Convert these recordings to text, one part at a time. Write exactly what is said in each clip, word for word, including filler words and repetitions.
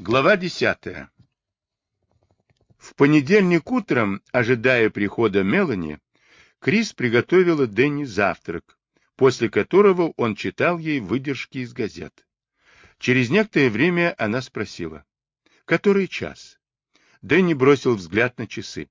Глава десятая. В понедельник утром, ожидая прихода Мелани, Крис приготовила Дэнни завтрак, после которого он читал ей выдержки из газет. Через некоторое время она спросила: «Который час?» Дэнни бросил взгляд на часы.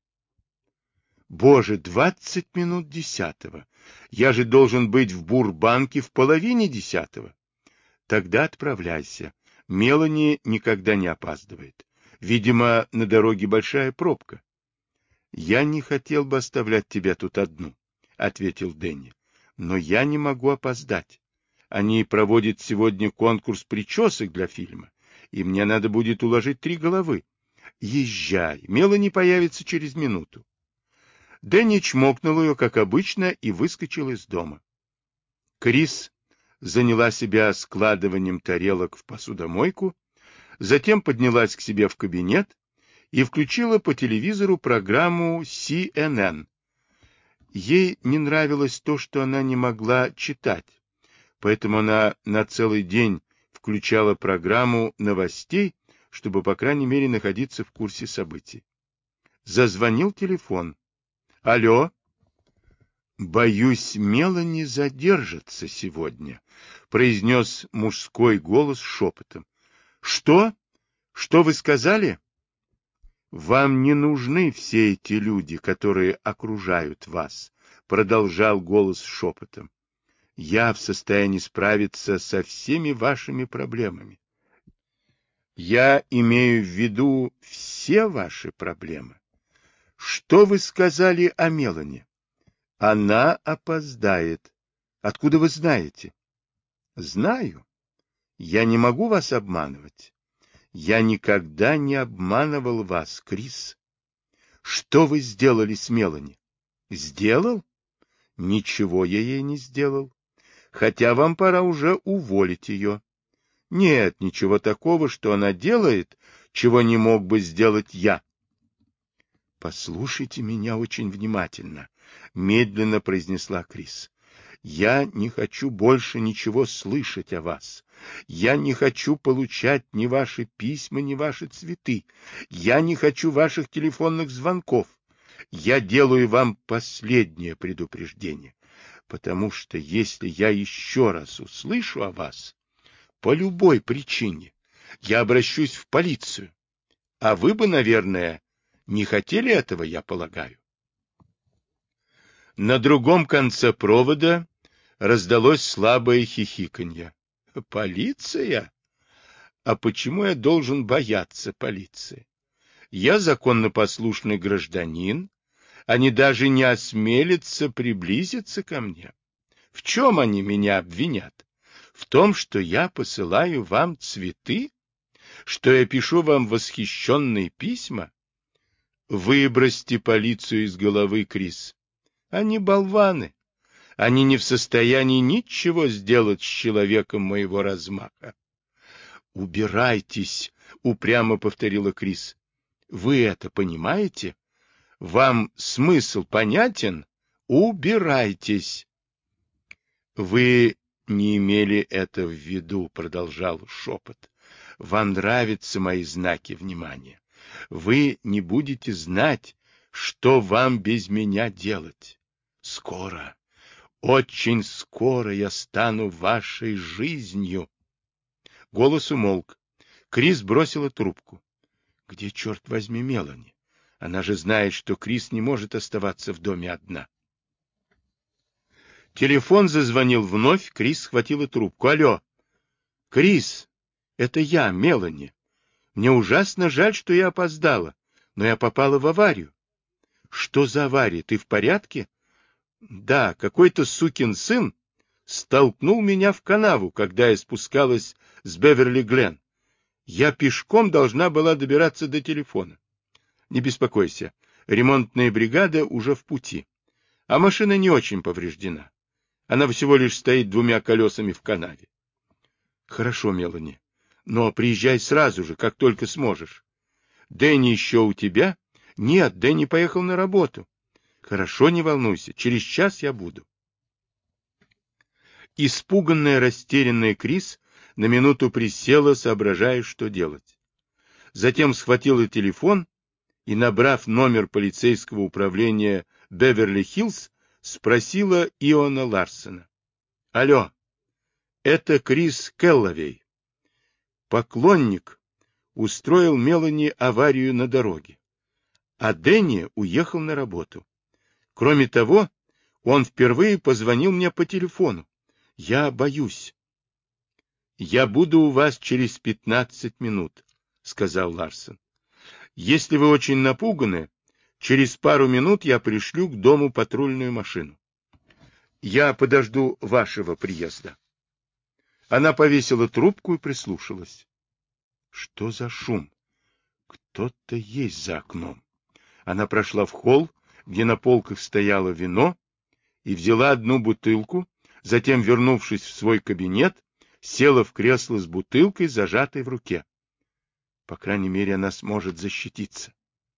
«Боже, двадцать минут десятого! Я же должен быть в Бурбанке в половине десятого!» «Тогда отправляйся. Мелани никогда не опаздывает. Видимо, на дороге большая пробка». «Я не хотел бы оставлять тебя тут одну», — ответил Дэнни. «Но я не могу опоздать. Они проводят сегодня конкурс причесок для фильма, и мне надо будет уложить три головы. Езжай, Мелани появится через минуту». Дэнни чмокнул ее, как обычно, и выскочил из дома. Крис заняла себя складыванием тарелок в посудомойку, затем поднялась к себе в кабинет и включила по телевизору программу Си Эн Эн. Ей не нравилось то, что она не могла читать, поэтому она на целый день включала программу новостей, чтобы, по крайней мере, находиться в курсе событий. Зазвонил телефон. «Алло?» «Боюсь, Мелани задержится сегодня», — произнес мужской голос шепотом. «Что? Что вы сказали?» «Вам не нужны все эти люди, которые окружают вас», — продолжал голос шепотом. «Я в состоянии справиться со всеми вашими проблемами. Я имею в виду все ваши проблемы. Что вы сказали о Мелани?» «Она опоздает. Откуда вы знаете?» «Знаю. Я не могу вас обманывать. Я никогда не обманывал вас, Крис. Что вы сделали с Мелани?» «Сделал? Ничего я ей не сделал. Хотя вам пора уже уволить ее. Нет ничего такого, что она делает, чего не мог бы сделать я». «Послушайте меня очень внимательно», — медленно произнесла Крис. «Я не хочу больше ничего слышать о вас. Я не хочу получать ни ваши письма, ни ваши цветы. Я не хочу ваших телефонных звонков. Я делаю вам последнее предупреждение, потому что если я еще раз услышу о вас, по любой причине, я обращусь в полицию. А вы бы, наверное, не хотели этого, я полагаю». На другом конце провода раздалось слабое хихиканье. «Полиция? А почему я должен бояться полиции? Я законнопослушный гражданин, они даже не осмелятся приблизиться ко мне. В чем они меня обвинят? В том, что я посылаю вам цветы? Что я пишу вам восхищенные письма? Выбросьте полицию из головы, Крис. Они болваны. Они не в состоянии ничего сделать с человеком моего размаха. «Убирайтесь», — упрямо повторила Крис. «Вы это понимаете? Вам смысл понятен? Убирайтесь». «Вы не имели это в виду», — продолжал шепот. «Вам нравятся мои знаки внимания. Вы не будете знать, что вам без меня делать. Скоро, очень скоро я стану вашей жизнью». Голос умолк. Крис бросила трубку. Где, черт возьми, Мелани? Она же знает, что Крис не может оставаться в доме одна. Телефон зазвонил вновь, Крис схватила трубку. «Алло!» «Крис, это я, Мелани. Мне ужасно жаль, что я опоздала, но я попала в аварию». «Что за авария? Ты в порядке?» «Да, какой-то сукин сын столкнул меня в канаву, когда я спускалась с Беверли-Гленн. Я пешком должна была добираться до телефона. Не беспокойся, ремонтная бригада уже в пути, а машина не очень повреждена. Она всего лишь стоит двумя колесами в канаве». «Хорошо, Мелани, но приезжай сразу же, как только сможешь». «Дэнни еще у тебя?» «Нет, Дэнни поехал на работу». «Хорошо, не волнуйся, через час я буду». Испуганная, растерянная Крис на минуту присела, соображая, что делать. затем схватила телефон и, набрав номер полицейского управления Беверли-Хиллз, спросила Иона Ларсена. «Алло, это Крис Келловей. Поклонник устроил Мелани аварию на дороге, а Дэнни уехал на работу. Кроме того, он впервые позвонил мне по телефону. Я боюсь». «Я буду у вас через пятнадцать минут», — сказал Ларсен. «Если вы очень напуганы, через пару минут я пришлю к дому патрульную машину. Я подожду вашего приезда». Она повесила трубку и прислушалась. Что за шум? Кто-то есть за окном. Она прошла в холл, где на полках стояло вино, и взяла одну бутылку, затем, вернувшись в свой кабинет, села в кресло с бутылкой, зажатой в руке. По крайней мере, она сможет защититься.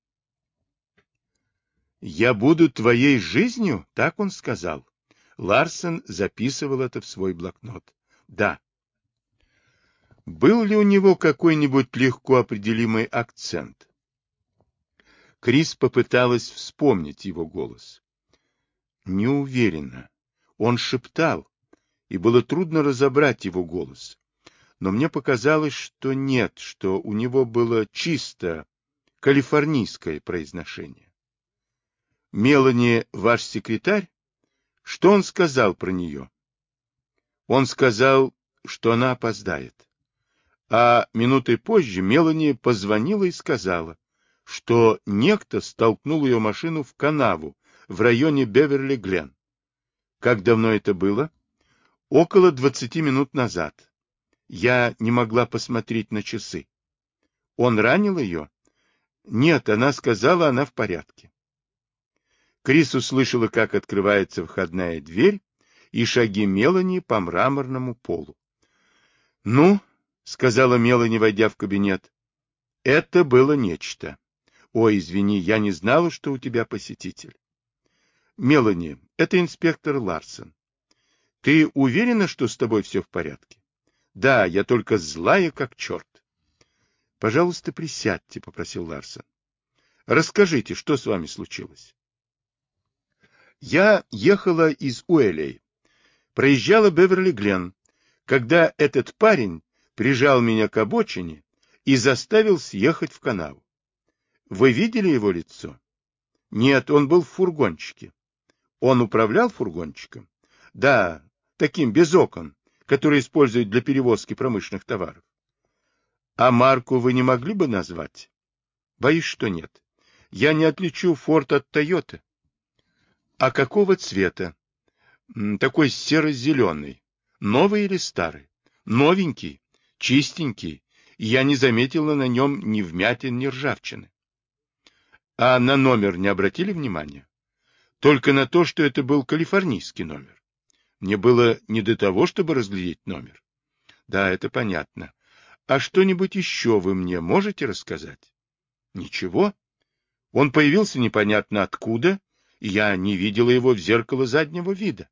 «Я буду твоей жизнью?» — так он сказал. Ларсен записывал это в свой блокнот. «Да». Был ли у него какой-нибудь легко определимый акцент? Крис попыталась вспомнить его голос. Не уверена. Он шептал, и было трудно разобрать его голос. Но мне показалось, что нет, что у него было чисто калифорнийское произношение. «Мелани ваш секретарь? Что он сказал про нее?» Он сказал, что она опоздает. А минутой позже Мелани позвонила и сказала, что некто столкнул ее машину в канаву в районе Беверли-Гленн. Как давно это было? Около двадцати минут назад. Я не могла посмотреть на часы. Он ранил ее? Нет, она сказала, она в порядке. Крис услышала, как открывается входная дверь и шаги Мелани по мраморному полу. — Ну, — сказала Мелани, войдя в кабинет, — это было нечто. Ой, извини, я не знала, что у тебя посетитель. Мелани, это инспектор Ларсен. Ты уверена, что с тобой все в порядке? Да, я только злая, как черт. Пожалуйста, присядьте, попросил Ларсен. Расскажите, что с вами случилось? Я ехала из Уэлей, проезжала Беверли-Гленн, когда этот парень прижал меня к обочине и заставил съехать в канаву. Вы видели его лицо? Нет, он был в фургончике. Он управлял фургончиком? Да, таким без окон, который используют для перевозки промышленных товаров. А марку вы не могли бы назвать? Боюсь, что нет. Я не отличу Форд от Тойоты. А какого цвета? Такой серо-зеленый. Новый или старый? Новенький, чистенький. Я не заметила на нем ни вмятин, ни ржавчины. А на номер не обратили внимания? Только на то, что это был калифорнийский номер. Мне было не до того, чтобы разглядеть номер. Да, это понятно. А что-нибудь еще вы мне можете рассказать? Ничего. Он появился непонятно откуда, и я не видела его в зеркало заднего вида.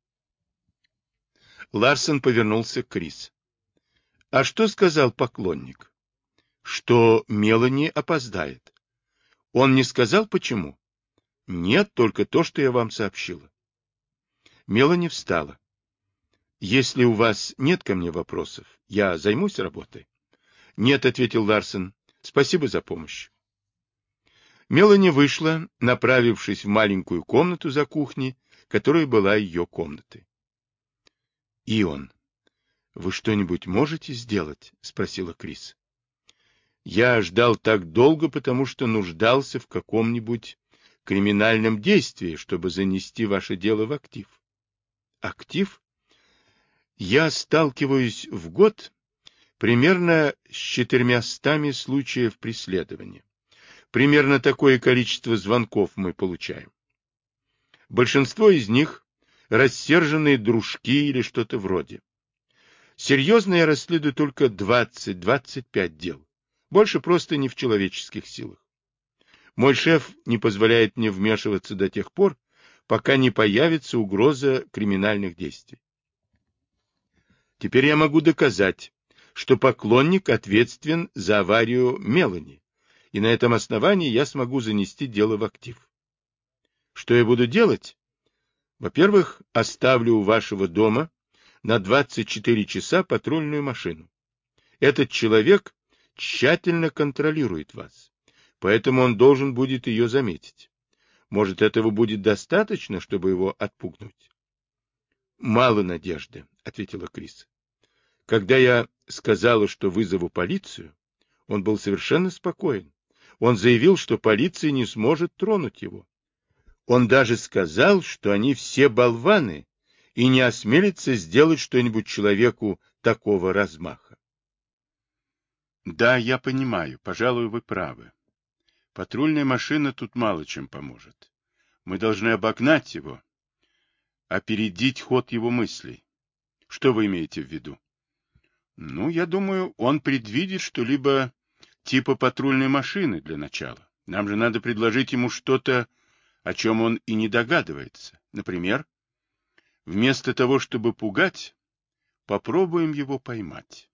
Ларсен повернулся к Крис. А что сказал поклонник? Что Мелани опоздает. Он не сказал, почему? Нет, только то, что я вам сообщила. Мелани встала. Если у вас нет ко мне вопросов, я займусь работой. Нет, ответил Ларсен. Спасибо за помощь. Мелани вышла, направившись в маленькую комнату за кухней, которая была ее комнатой. Ион, вы что-нибудь можете сделать? Спросила Крис. Я ждал так долго, потому что нуждался в каком-нибудь криминальном действии, чтобы занести ваше дело в актив. Актив? Я сталкиваюсь в год примерно с четырьмястами случаев преследования. Примерно такое количество звонков мы получаем. Большинство из них рассерженные дружки или что-то вроде. Серьезно я расследую только двадцать-двадцать пять дел. Больше просто не в человеческих силах. Мой шеф не позволяет мне вмешиваться до тех пор, пока не появится угроза криминальных действий. Теперь я могу доказать, что поклонник ответственен за аварию Мелани, и на этом основании я смогу занести дело в актив. Что я буду делать? Во-первых, оставлю у вашего дома на двадцать четыре часа патрульную машину. Этот человек тщательно контролирует вас, поэтому он должен будет ее заметить. Может, этого будет достаточно, чтобы его отпугнуть? — Мало надежды, — ответила Крис. Когда я сказала, что вызову полицию, он был совершенно спокоен. Он заявил, что полиция не сможет тронуть его. Он даже сказал, что они все болваны и не осмелятся сделать что-нибудь человеку такого размаха. Да, я понимаю, пожалуй, вы правы. Патрульная машина тут мало чем поможет. Мы должны обогнать его, опередить ход его мыслей. Что вы имеете в виду? Ну, я думаю, он предвидит что-либо типа патрульной машины для начала. Нам же надо предложить ему что-то, о чем он и не догадывается. Например, вместо того, чтобы пугать, попробуем его поймать.